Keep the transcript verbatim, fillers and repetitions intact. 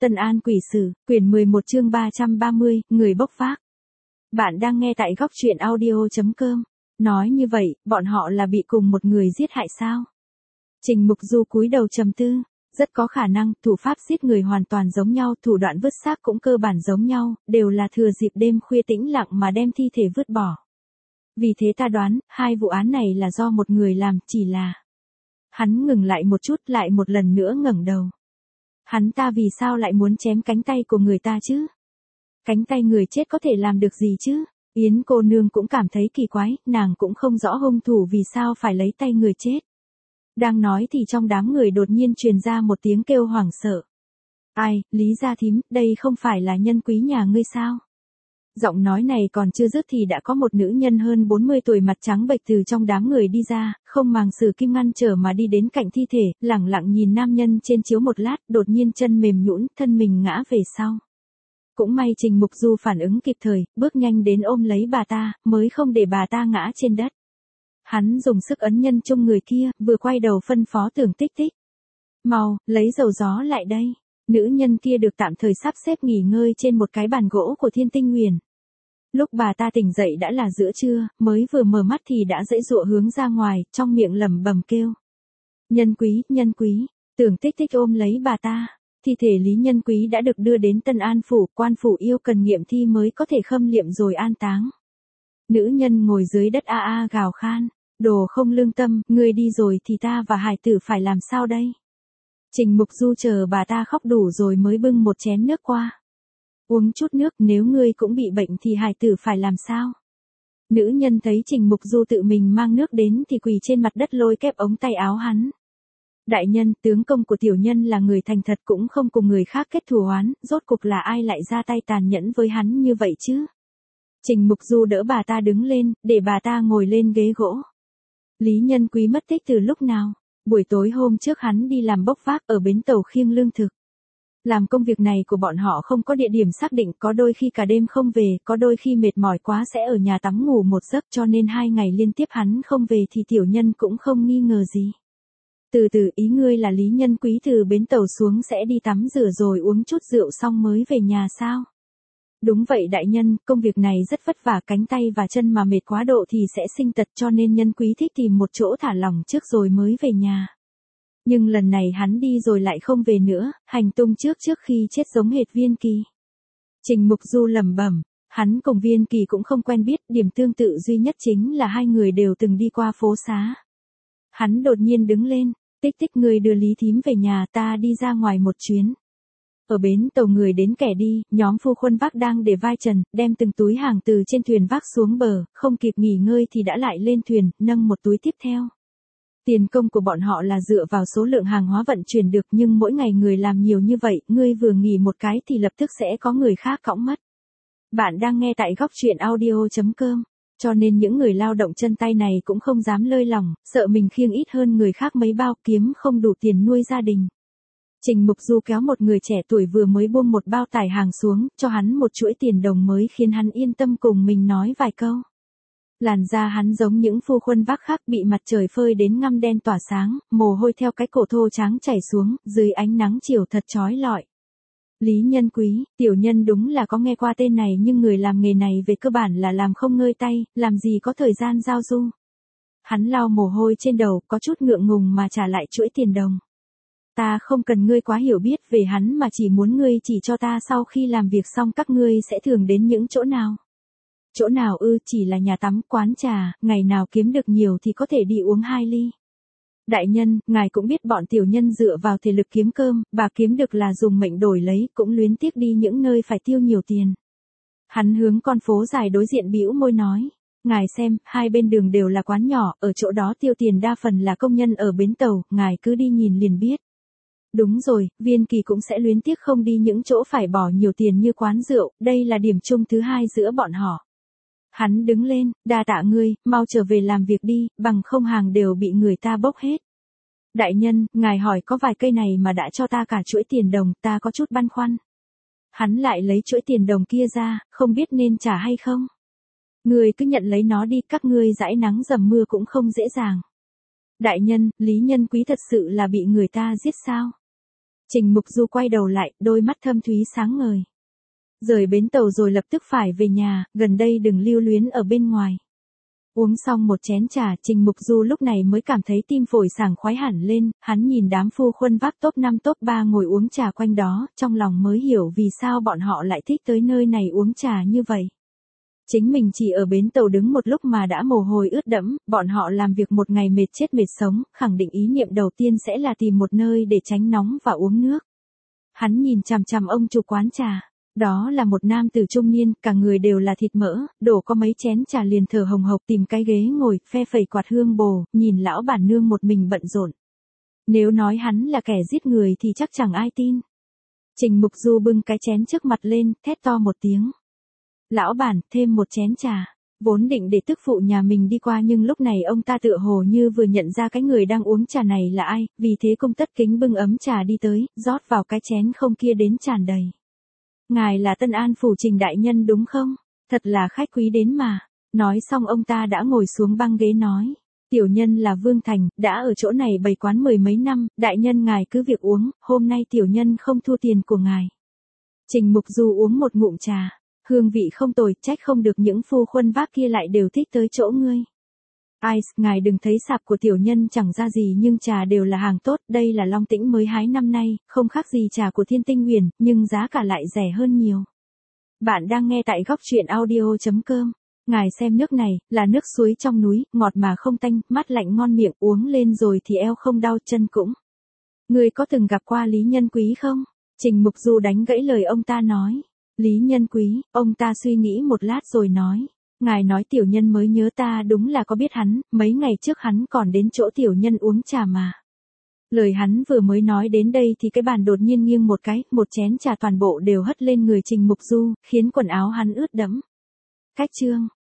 Tân An Quỷ Sử, quyển mười một chương ba trăm ba mươi, người bốc vác. Bạn đang nghe tại góc truyện audio chấm com. Nói như vậy, bọn họ là bị cùng một người giết hại sao? Trình Mục Du cúi đầu trầm tư, rất có khả năng, thủ pháp giết người hoàn toàn giống nhau, thủ đoạn vứt xác cũng cơ bản giống nhau, đều là thừa dịp đêm khuya tĩnh lặng mà đem thi thể vứt bỏ. Vì thế ta đoán, hai vụ án này là do một người làm, chỉ là... Hắn ngừng lại một chút, lại một lần nữa ngẩng đầu. Hắn ta vì sao lại muốn chém cánh tay của người ta chứ? Cánh tay người chết có thể làm được gì chứ? Yến cô nương cũng cảm thấy kỳ quái, nàng cũng không rõ hung thủ vì sao phải lấy tay người chết. Đang nói thì trong đám người đột nhiên truyền ra một tiếng kêu hoảng sợ. Ai, Lý Gia Thím, đây không phải là Nhân Quý nhà ngươi sao? Giọng nói này còn chưa dứt thì đã có một nữ nhân hơn bốn mươi tuổi mặt trắng bệch từ trong đám người đi ra, không màng sử kim ngăn trở mà đi đến cạnh thi thể, lẳng lặng nhìn nam nhân trên chiếu một lát, đột nhiên chân mềm nhũn, thân mình ngã về sau. Cũng may Trình Mục Du phản ứng kịp thời, bước nhanh đến ôm lấy bà ta, mới không để bà ta ngã trên đất. Hắn dùng sức ấn nhân chung người kia, vừa quay đầu phân phó Tưởng Tích Tích. Mau, lấy dầu gió lại đây. Nữ nhân kia được tạm thời sắp xếp nghỉ ngơi trên một cái bàn gỗ của Thiên Tinh Nguyền. Lúc bà ta tỉnh dậy đã là giữa trưa, mới vừa mở mắt thì đã dãy dụa hướng ra ngoài, trong miệng lẩm bẩm kêu. Nhân Quý, Nhân Quý, Tưởng Tích Tích ôm lấy bà ta. Thi thể Lý Nhân Quý đã được đưa đến Tân An Phủ, quan phủ yêu cần nghiệm thi mới có thể khâm liệm rồi an táng. Nữ nhân ngồi dưới đất a a gào khan, đồ không lương tâm, ngươi đi rồi thì ta và hải tử phải làm sao đây? Trình Mục Du chờ bà ta khóc đủ rồi mới bưng một chén nước qua. Uống chút nước, nếu ngươi cũng bị bệnh thì hải tử phải làm sao? Nữ nhân thấy Trình Mục Du tự mình mang nước đến thì quỳ trên mặt đất lôi kép ống tay áo hắn. Đại nhân, tướng công của tiểu nhân là người thành thật cũng không cùng người khác kết thù oán, rốt cuộc là ai lại ra tay tàn nhẫn với hắn như vậy chứ? Trình Mục Du đỡ bà ta đứng lên, để bà ta ngồi lên ghế gỗ. Lý Nhân Quý mất tích từ lúc nào? Buổi tối hôm trước hắn đi làm bốc vác ở bến tàu khiêng lương thực. Làm công việc này của bọn họ không có địa điểm xác định, có đôi khi cả đêm không về, có đôi khi mệt mỏi quá sẽ ở nhà tắm ngủ một giấc, cho nên hai ngày liên tiếp hắn không về thì tiểu nhân cũng không nghi ngờ gì. Từ từ, ý ngươi là Lý Nhân Quý từ bến tàu xuống sẽ đi tắm rửa rồi uống chút rượu xong mới về nhà sao? Đúng vậy đại nhân, công việc này rất vất vả, cánh tay và chân mà mệt quá độ thì sẽ sinh tật, cho nên Nhân Quý thích tìm một chỗ thả lỏng trước rồi mới về nhà. Nhưng lần này hắn đi rồi lại không về nữa, hành tung trước trước khi chết giống hệt Viên Kỳ. Trình Mục Du lẩm bẩm, hắn cùng Viên Kỳ cũng không quen biết, điểm tương tự duy nhất chính là hai người đều từng đi qua phố xá. Hắn đột nhiên đứng lên, Tích Tích, người đưa Lý Thím về nhà, ta đi ra ngoài một chuyến. Ở bến tàu người đến kẻ đi, nhóm phu khuân vác đang để vai trần, đem từng túi hàng từ trên thuyền vác xuống bờ, không kịp nghỉ ngơi thì đã lại lên thuyền, nâng một túi tiếp theo. Tiền công của bọn họ là dựa vào số lượng hàng hóa vận chuyển được, nhưng mỗi ngày người làm nhiều như vậy, ngươi vừa nghỉ một cái thì lập tức sẽ có người khác cõng mất. Bạn đang nghe tại góc truyện audio chấm com. Cho nên những người lao động chân tay này cũng không dám lơi lỏng, sợ mình khiêng ít hơn người khác mấy bao, kiếm không đủ tiền nuôi gia đình. Trình Mục Du kéo một người trẻ tuổi vừa mới buông một bao tải hàng xuống, cho hắn một chuỗi tiền đồng mới khiến hắn yên tâm cùng mình nói vài câu. Làn da hắn giống những phu khuân vác khác, bị mặt trời phơi đến ngăm đen tỏa sáng, mồ hôi theo cái cổ thô trắng chảy xuống, dưới ánh nắng chiều thật chói lọi. Lý Nhân Quý, tiểu nhân đúng là có nghe qua tên này, nhưng người làm nghề này về cơ bản là làm không ngơi tay, làm gì có thời gian giao du. Hắn lau mồ hôi trên đầu, có chút ngượng ngùng mà trả lại chuỗi tiền đồng. Ta không cần ngươi quá hiểu biết về hắn mà chỉ muốn ngươi chỉ cho ta sau khi làm việc xong các ngươi sẽ thường đến những chỗ nào. Chỗ nào ư? Chỉ là nhà tắm, quán trà, ngày nào kiếm được nhiều thì có thể đi uống hai ly. Đại nhân, ngài cũng biết bọn tiểu nhân dựa vào thể lực kiếm cơm, bà kiếm được là dùng mệnh đổi lấy, cũng luyến tiếc đi những nơi phải tiêu nhiều tiền. Hắn hướng con phố dài đối diện bĩu môi nói, ngài xem, hai bên đường đều là quán nhỏ, ở chỗ đó tiêu tiền đa phần là công nhân ở bến tàu, ngài cứ đi nhìn liền biết. Đúng rồi, Viên Kỳ cũng sẽ luyến tiếc không đi những chỗ phải bỏ nhiều tiền như quán rượu, đây là điểm chung thứ hai giữa bọn họ. Hắn đứng lên, đa tạ ngươi, mau trở về làm việc đi, bằng không hàng đều bị người ta bốc hết. Đại nhân, ngài hỏi có vài cây này mà đã cho ta cả chuỗi tiền đồng, ta có chút băn khoăn. Hắn lại lấy chuỗi tiền đồng kia ra, không biết nên trả hay không. Ngươi cứ nhận lấy nó đi, các ngươi dãi nắng dầm mưa cũng không dễ dàng. Đại nhân, Lý Nhân Quý thật sự là bị người ta giết sao? Trình Mục Du quay đầu lại, đôi mắt thâm thúy sáng ngời. Rời bến tàu rồi lập tức phải về nhà, gần đây đừng lưu luyến ở bên ngoài. Uống xong một chén trà, Trình Mục Du lúc này mới cảm thấy tim phổi sảng khoái hẳn lên, hắn nhìn đám phu khuân vác top năm top ba ngồi uống trà quanh đó, trong lòng mới hiểu vì sao bọn họ lại thích tới nơi này uống trà như vậy. Chính mình chỉ ở bến tàu đứng một lúc mà đã mồ hôi ướt đẫm, bọn họ làm việc một ngày mệt chết mệt sống, khẳng định ý niệm đầu tiên sẽ là tìm một nơi để tránh nóng và uống nước. Hắn nhìn chằm chằm ông chủ quán trà. Đó là một nam tử trung niên, cả người đều là thịt mỡ, đổ có mấy chén trà liền thở hồng hộc tìm cái ghế ngồi, phe phẩy quạt hương bồ, nhìn lão bản nương một mình bận rộn. Nếu nói hắn là kẻ giết người thì chắc chẳng ai tin. Trình Mục Du bưng cái chén trước mặt lên, thét to một tiếng. Lão bản, thêm một chén trà. Vốn định để tức phụ nhà mình đi qua nhưng lúc này ông ta tựa hồ như vừa nhận ra cái người đang uống trà này là ai, vì thế cung tất kính bưng ấm trà đi tới, rót vào cái chén không kia đến tràn đầy. Ngài là Tân An phủ Trình đại nhân đúng không? Thật là khách quý đến mà. Nói xong ông ta đã ngồi xuống băng ghế nói. Tiểu nhân là Vương Thành, đã ở chỗ này bày quán mười mấy năm, đại nhân ngài cứ việc uống, hôm nay tiểu nhân không thua tiền của ngài. Trình Mục Du uống một ngụm trà. Hương vị không tồi, trách không được những phu khuân vác kia lại đều thích tới chỗ ngươi. Ai, ngài đừng thấy sạp của tiểu nhân chẳng ra gì nhưng trà đều là hàng tốt, đây là Long Tĩnh mới hái năm nay, không khác gì trà của Thiên Tinh Huyền, nhưng giá cả lại rẻ hơn nhiều. Bạn đang nghe tại góc truyện audio chấm com. Ngài xem nước này, là nước suối trong núi, ngọt mà không tanh, mát lạnh ngon miệng, uống lên rồi thì eo không đau chân cũng. Ngươi có từng gặp qua Lý Nhân Quý không? Trình Mục Du đánh gãy lời ông ta nói. Lý Nhân Quý, ông ta suy nghĩ một lát rồi nói. Ngài nói tiểu nhân mới nhớ ta đúng là có biết hắn, mấy ngày trước hắn còn đến chỗ tiểu nhân uống trà mà. Lời hắn vừa mới nói đến đây thì cái bàn đột nhiên nghiêng một cái, một chén trà toàn bộ đều hất lên người Trình Mục Du, khiến quần áo hắn ướt đẫm. Cách chương.